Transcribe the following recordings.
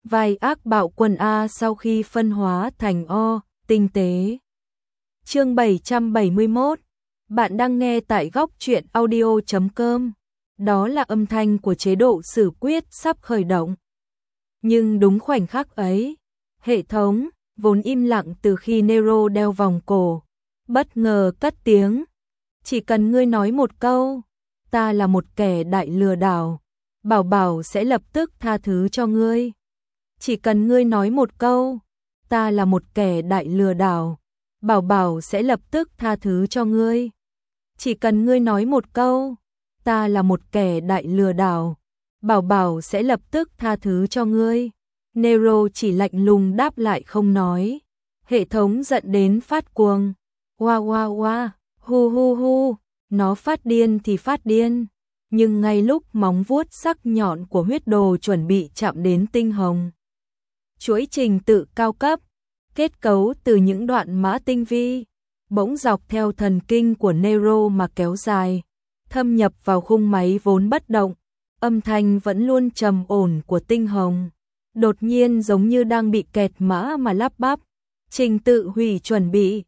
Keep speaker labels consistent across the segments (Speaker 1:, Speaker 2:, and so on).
Speaker 1: vai ác bạo quân A sau khi phân hóa thành O, tinh tế. Chương 771. Bạn đang nghe tại góc truyện audio.com. Đó là âm thanh của chế độ xử quyết sắp khởi động. Nhưng đúng khoảnh khắc ấy, hệ thống vốn im lặng từ khi Nero đeo vòng cổ, bất ngờ cất tiếng. Chỉ cần ngươi nói một câu, ta là một kẻ đại lừa đảo, bảo bảo sẽ lập tức tha thứ cho ngươi. Chỉ cần ngươi nói một câu, ta là một kẻ đại lừa đảo, bảo bảo sẽ lập tức tha thứ cho ngươi. Chỉ cần ngươi nói một câu, ta là một kẻ đại lừa đảo, bảo bảo sẽ lập tức tha thứ cho ngươi. Nero chỉ lạnh lùng đáp lại không nói. Hệ thống giận đến phát cuồng. Wa wa wa, hu hu hu, nó phát điên thì phát điên. Nhưng ngay lúc móng vuốt sắc nhọn của huyết đồ chuẩn bị chạm đến tinh hồng, chuỗi trình tự cao cấp, kết cấu từ những đoạn mã tinh vi, bỗng dọc theo thần kinh của Nero mà kéo dài, thâm nhập vào khung máy vốn bất động, âm thanh vẫn luôn trầm ổn của tinh hồng. Đột nhiên giống như đang bị kẹt mã mà lắp bắp. Trình tự hủy chuẩn bị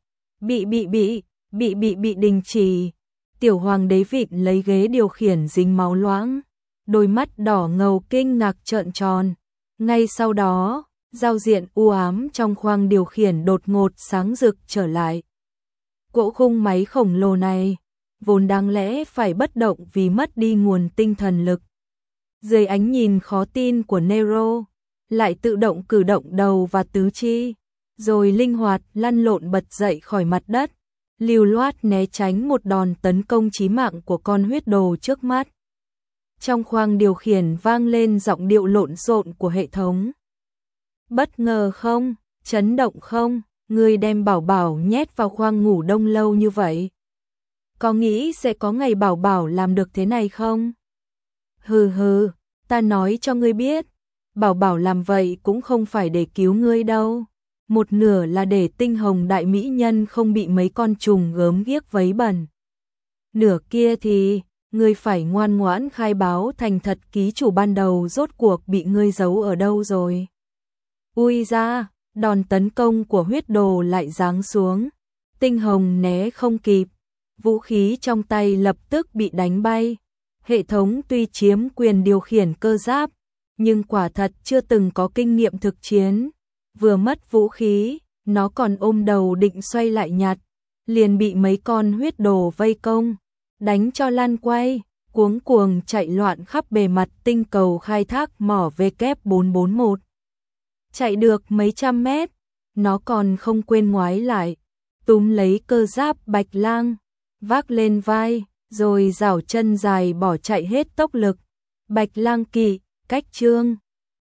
Speaker 1: đình chỉ. Tiểu hoàng đế vịn lấy ghế điều khiển dính máu loãng, đôi mắt đỏ ngầu kinh ngạc trợn tròn. Ngay sau đó, giao diện u ám trong khoang điều khiển đột ngột sáng rực trở lại. Cỗ khung máy khổng lồ này, vốn đáng lẽ phải bất động vì mất đi nguồn tinh thần lực, dưới ánh nhìn khó tin của Nero, lại tự động cử động đầu và tứ chi, rồi linh hoạt lăn lộn bật dậy khỏi mặt đất, lưu loát né tránh một đòn tấn công chí mạng của con huyết đồ trước mắt. Trong khoang điều khiển vang lên giọng điệu lộn xộn của hệ thống. Bất ngờ không? Chấn động không? Ngươi đem bảo bảo nhét vào khoang ngủ đông lâu như vậy. Có nghĩ sẽ có ngày bảo bảo làm được thế này không? Hừ hừ, ta nói cho ngươi biết, bảo bảo làm vậy cũng không phải để cứu ngươi đâu. Một nửa là để tinh hồng đại mỹ nhân không bị mấy con trùng gớm ghiếc vấy bẩn. Nửa kia thì, ngươi phải ngoan ngoãn khai báo thành thật ký chủ ban đầu rốt cuộc bị ngươi giấu ở đâu rồi. Ui ra, đòn tấn công của huyết đồ lại giáng xuống. Tinh hồng né không kịp, vũ khí trong tay lập tức bị đánh bay. Hệ thống tuy chiếm quyền điều khiển cơ giáp, nhưng quả thật chưa từng có kinh nghiệm thực chiến. Vừa mất vũ khí, nó còn ôm đầu định xoay lại nhặt, liền bị mấy con huyết đồ vây công, đánh cho lăn quay, cuống cuồng chạy loạn khắp bề mặt tinh cầu khai thác mỏ W441. Chạy được mấy trăm mét, nó còn không quên ngoái lại, túm lấy cơ giáp Bạch Lang, vác lên vai, rồi giảo chân dài bỏ chạy hết tốc lực. Bạch Lang kỵ, cách chương